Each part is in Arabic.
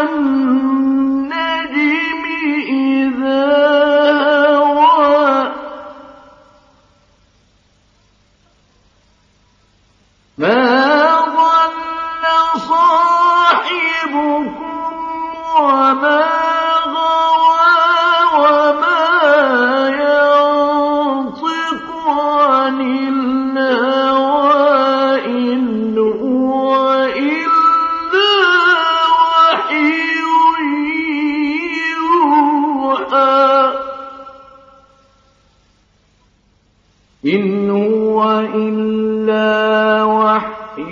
وَالنَّجْمِ إِذَا هَوَىٰ مَا ضَلَّ صَاحِبُكُمْ وَمَا غَوَىٰ وَمَا يَنطِقُ عَنِ الْهَوَىٰ إِنْ هُوَ إِلَّا وَحْيٌ يُوحَىٰ إِنْ هُوَ إِلَّا وَحْيٌ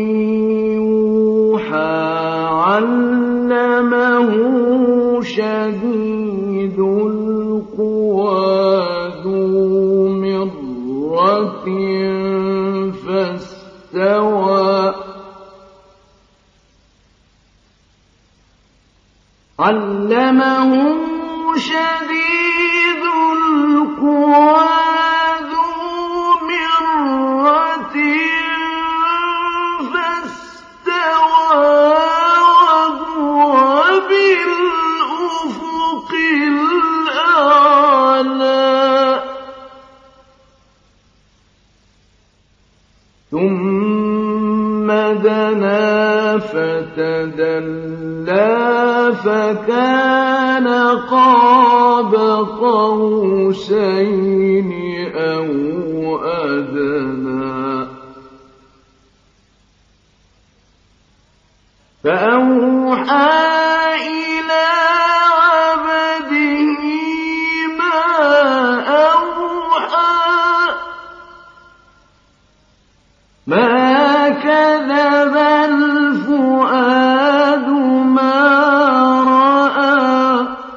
يُوحَىٰ عَلَّمَهُ شَدِيدُ الْقُوَىٰ ذُو مِرَّةٍ فَاسْتَوَىٰ عَلَّمَهُ شَدِيدُ الْقُوَىٰ ذُو مِرَّةٍ فَاسْتَوَىٰ وَهُوَ بِالْأُفُقِ الْأَعْلَىٰ ثُمَّ دَنَا فَتَدَلَّىٰ فَكَانَ قَابَ قَوْسَيْنِ أَوْ أَدْنَىٰ فَأَوْحَىٰ إِلَىٰ عَبْدِهِ مَا أَوْحَىٰ مَا كَذَبَ الْفُؤَادُ مَا رَأَىٰ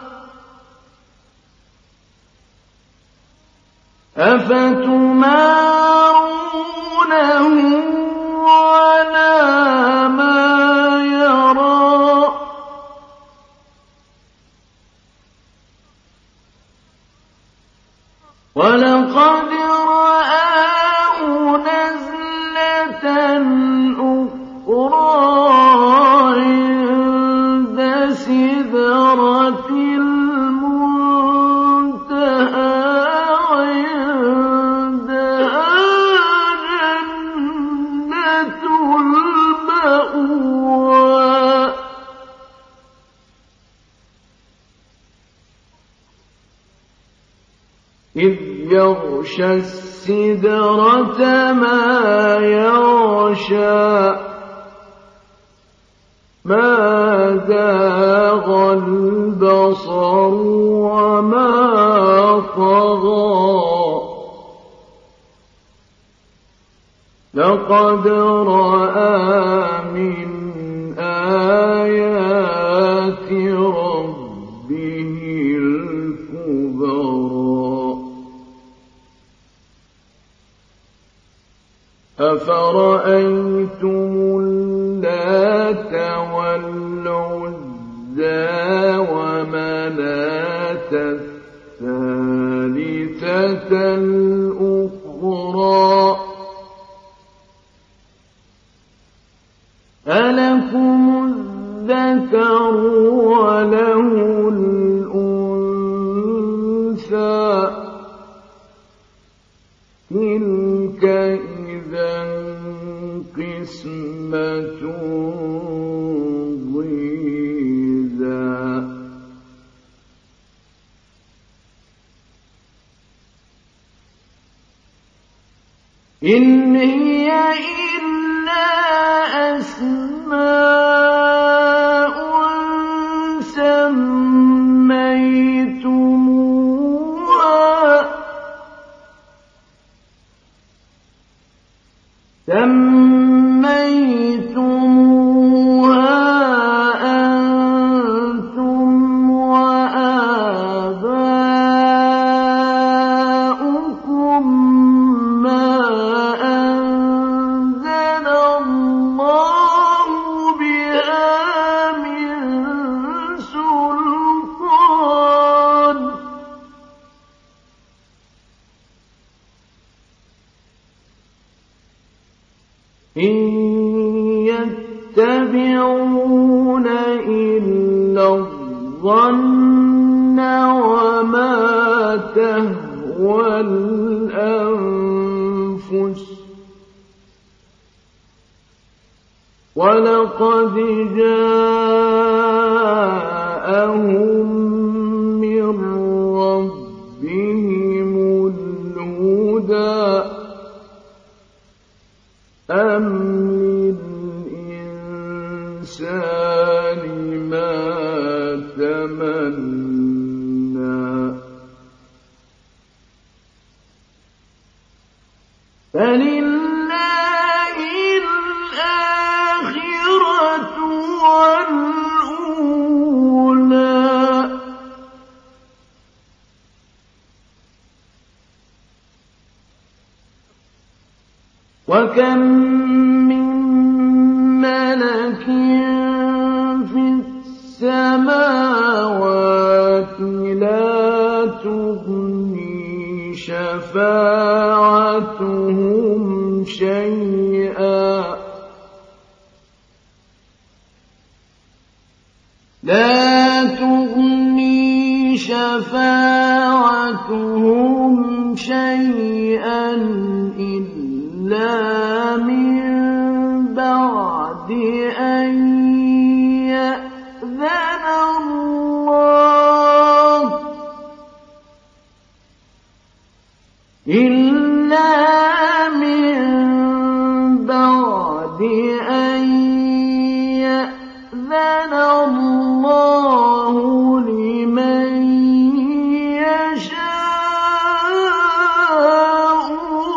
أَفَتُمَارُونَهُ عَلَىٰ مَا يَرَىٰ وَلَقَدْ رَآهُ نَزْلَةً أُخْرَىٰ عِندَ سِدْرَةِ الْمُنتَهَىٰ عِندَهَا جَنَّةُ الْمَأْوَىٰ إِذْ يَغْشَى السِّدْرَةَ مَا يَغْشَىٰ مَا زَاغَ الْبَصَرُ وَمَا طَغَىٰ لَقَدْ رَأَىٰ مِنْ آيَاتِ رَبِّهِ الْكُبْرَىٰ أَفَرَأَيْتُمُ اللَّاتَ وَالْعُزَّىٰ وَمَنَاةَ الثَّالِثَةَ الْأُخْرَىٰ أَلَكُمُ الذَّكَرُ وَلَهُ الْأُنثَىٰ تِلْكَ إِذًا قِسْمَةٌ ضِيزَىٰ إِنْ هِيَ إِلَّا أَسْمَاءٌ سَمَّيْتُمُوهَا أَنتُمْ وَآبَاؤُكُم مَّا أَنزَلَ اللَّهُ الظَّنَّ وَمَا تَهْوَى الْأَنفُسُ وَلَقَدْ جَاءَهُم مِّن رَّبِّهِمُ الْهُدَىٰ أَمْ لِلْإِنسَانِ مَا تَمَنَّىٰ فَلِلَّهِ الْآخِرَةُ وَالْأُولَىٰ وَكَم مِّن مَّلَكٍ فِي السَّمَاوَاتِ لَا تُغْنِي شَفَاعَتُهُمْ شَيْئًا إِلَّا مِن بَعْدِ أَن يَأْذَنَ اللَّهُ لِمَن يَشَاءُ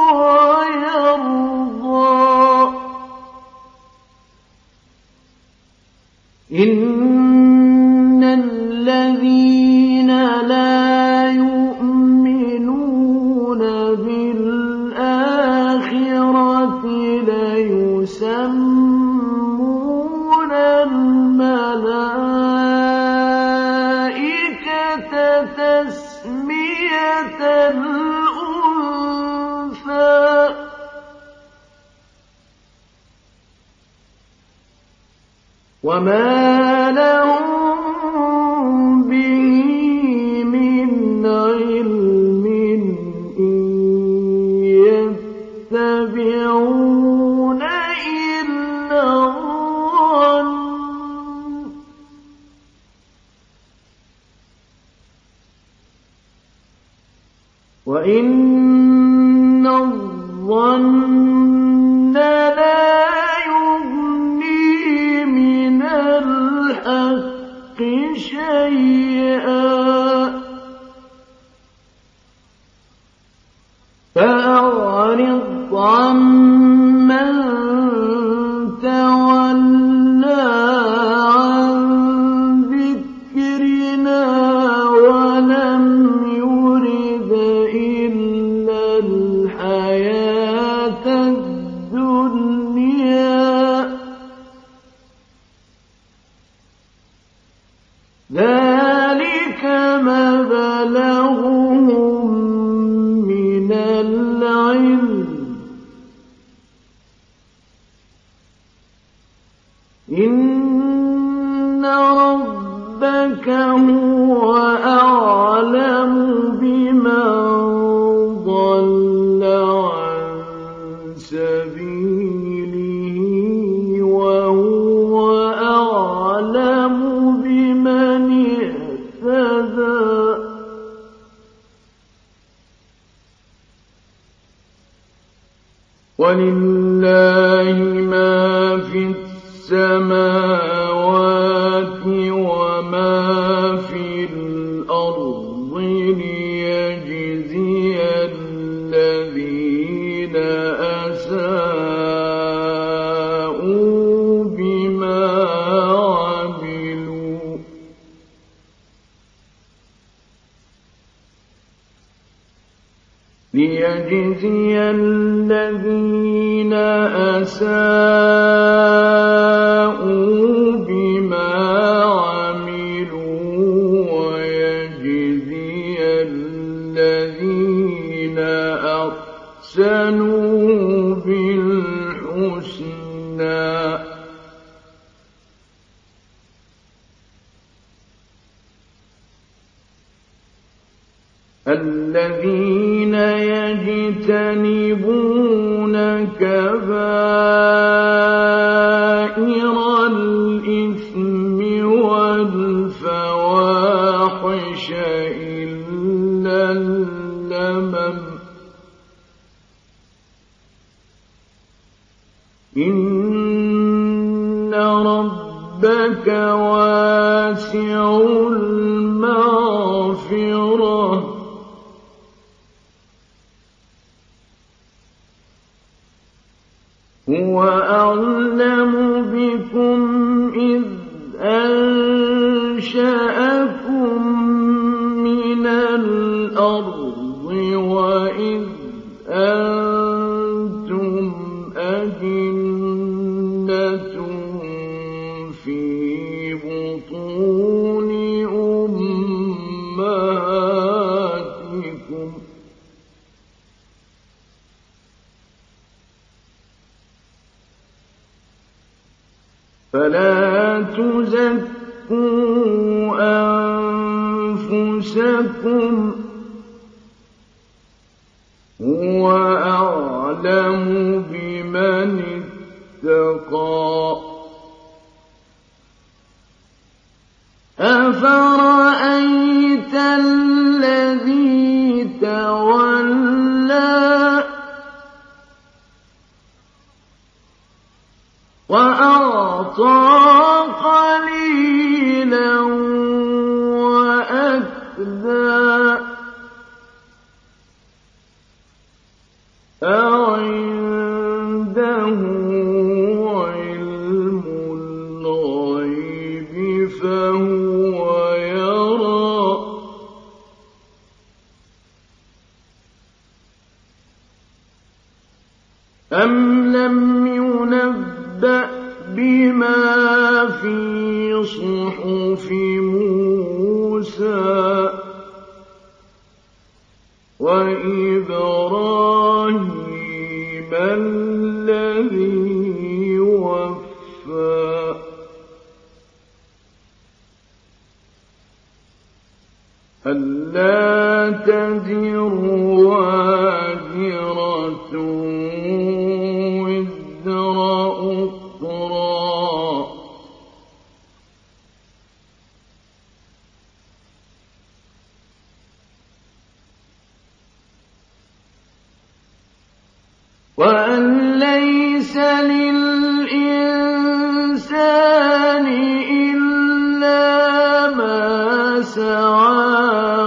وَيَرْضَىٰ إِنَّ الَّذِينَ لَا يُؤْمِنُونَ بِالْآخِرَةِ لَيُسَمُّونَ الْمَلَائِكَةَ تَسْمِيَةَ الْأُنثَىٰ وَمَا لَهُم بِهِ مِنْ عِلْمٍ إِن يَتَّبِعُونَ إِلَّا الظَّنَّ وَإِنَّ الظَّنَّ لَا يُغْنِي مِنَ الْحَقِّ شَيْئًا فَأَعْرِضْ عَمَّن تَوَلَّىٰ عَن ذِكْرِنَا وَلَمْ يُرِدْ إِلَّا الْحَيَاةَ الدُّنْيَا ذَٰلِكَ مَبْلَغُهُم مِّنَ الْعِلْمِ إِنَّ رَبَّكَ هُوَ أَعْلَمُ بِمَن ضَلَّ عَن سَبِيلِهِ وَهُوَ أَعْلَمُ بِمَنِ اهْتَدَىٰ وَلِلَّهِ مَا فِي السَّمَاوَاتِ وَمَا فِي الْأَرْضِ لِيَجْزِيَ الَّذِينَ أَسَاءُوا بِمَا عَمِلُوا وَيَجْزِيَ الَّذِينَ أَحْسَنُوا بِالْحُسْنَىٰ الذين يجتنبون كبائر الإثم والفواحش إلا اللمم إن ربك واسع المغفرة هو أعلم بكم إذ أنشأكم من الأرض وإذ أنتم أجنة في بطون أمهاتكم فلا تزكوا أنفسكم هو أعلم بمن اتقى أفرأيت الذي تولى وأعطى قليلا وأكدى أعنده علم الغيب فهو يرى أم لم ينبأ بما في صحف موسى وإبراهيم الذي وفى ألا تزر وازرة وزر أخرى وأن ليس للإنسان إلا ما سعى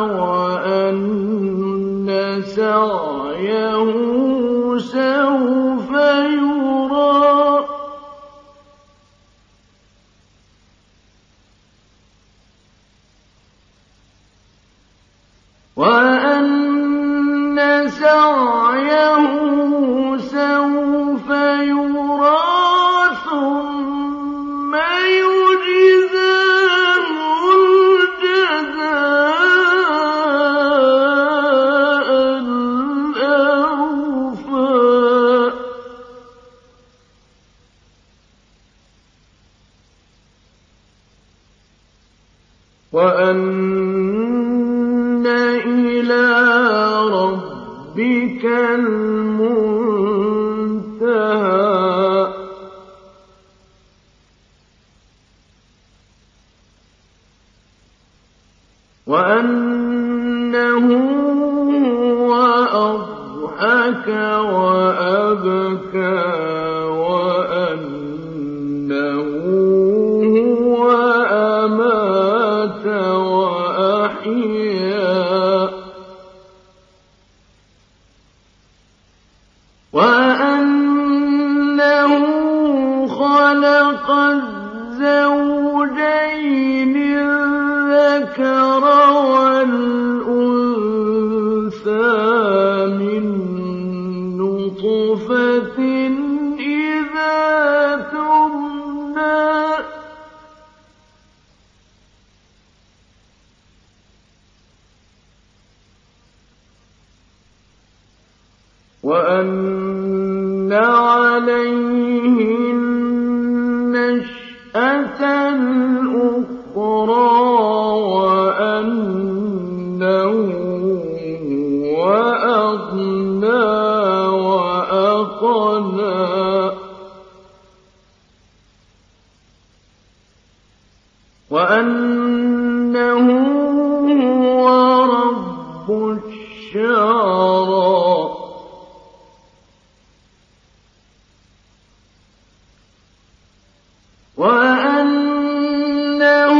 وأن سعيه سوف يرى وأن سعيه سوف يرى ثم يجزاه الجزاء الأوفى وأن إلى ربك المنتهى وأنه هو أضحك وأبكى وأنه هو أمات وأحيا وأنه خلق الزوجين الذكر والأنثى من نطفة إذا تمنى وأن عليه النشأة الأخرى وأنه وأنه هو رب الشعرى وأنه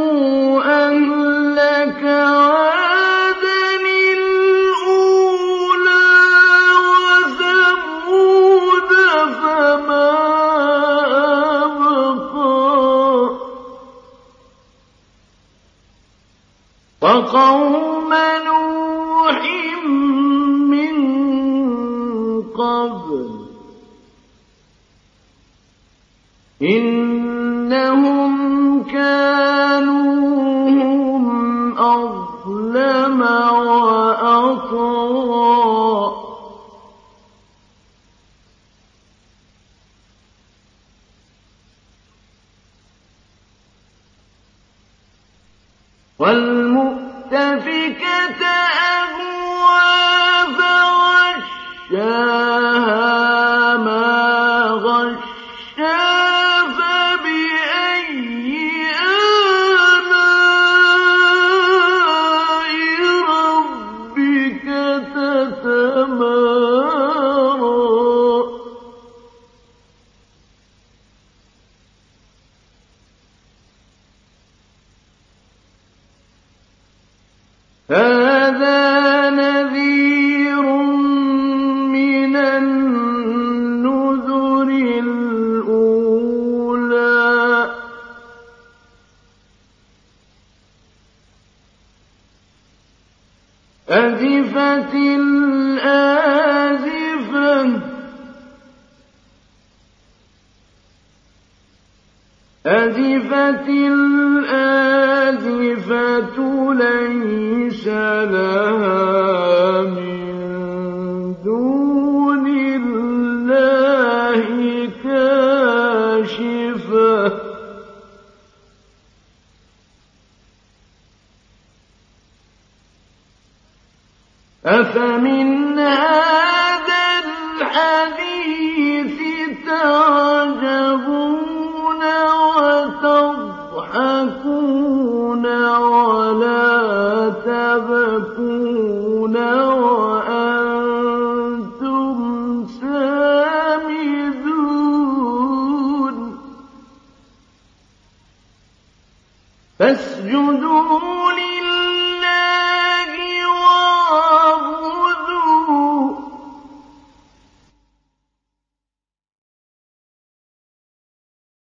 أهلك عادا الأولى وثمود فما أبقى وقوم نوح من قبل إنهم كانوا هم أظلم وأطغى والمؤتفكة أهوى فغشاها ما غشا فبأي آلاء ربك تتمارى هذا نذير من النذر الأولى أزفت الآزفة أزفت الآزفة ليس لها من دون الله كاشفة أفمن هذا الحديث تعجبون وتضحكون ولا تبكون وأنتم سامدون فاسجدوا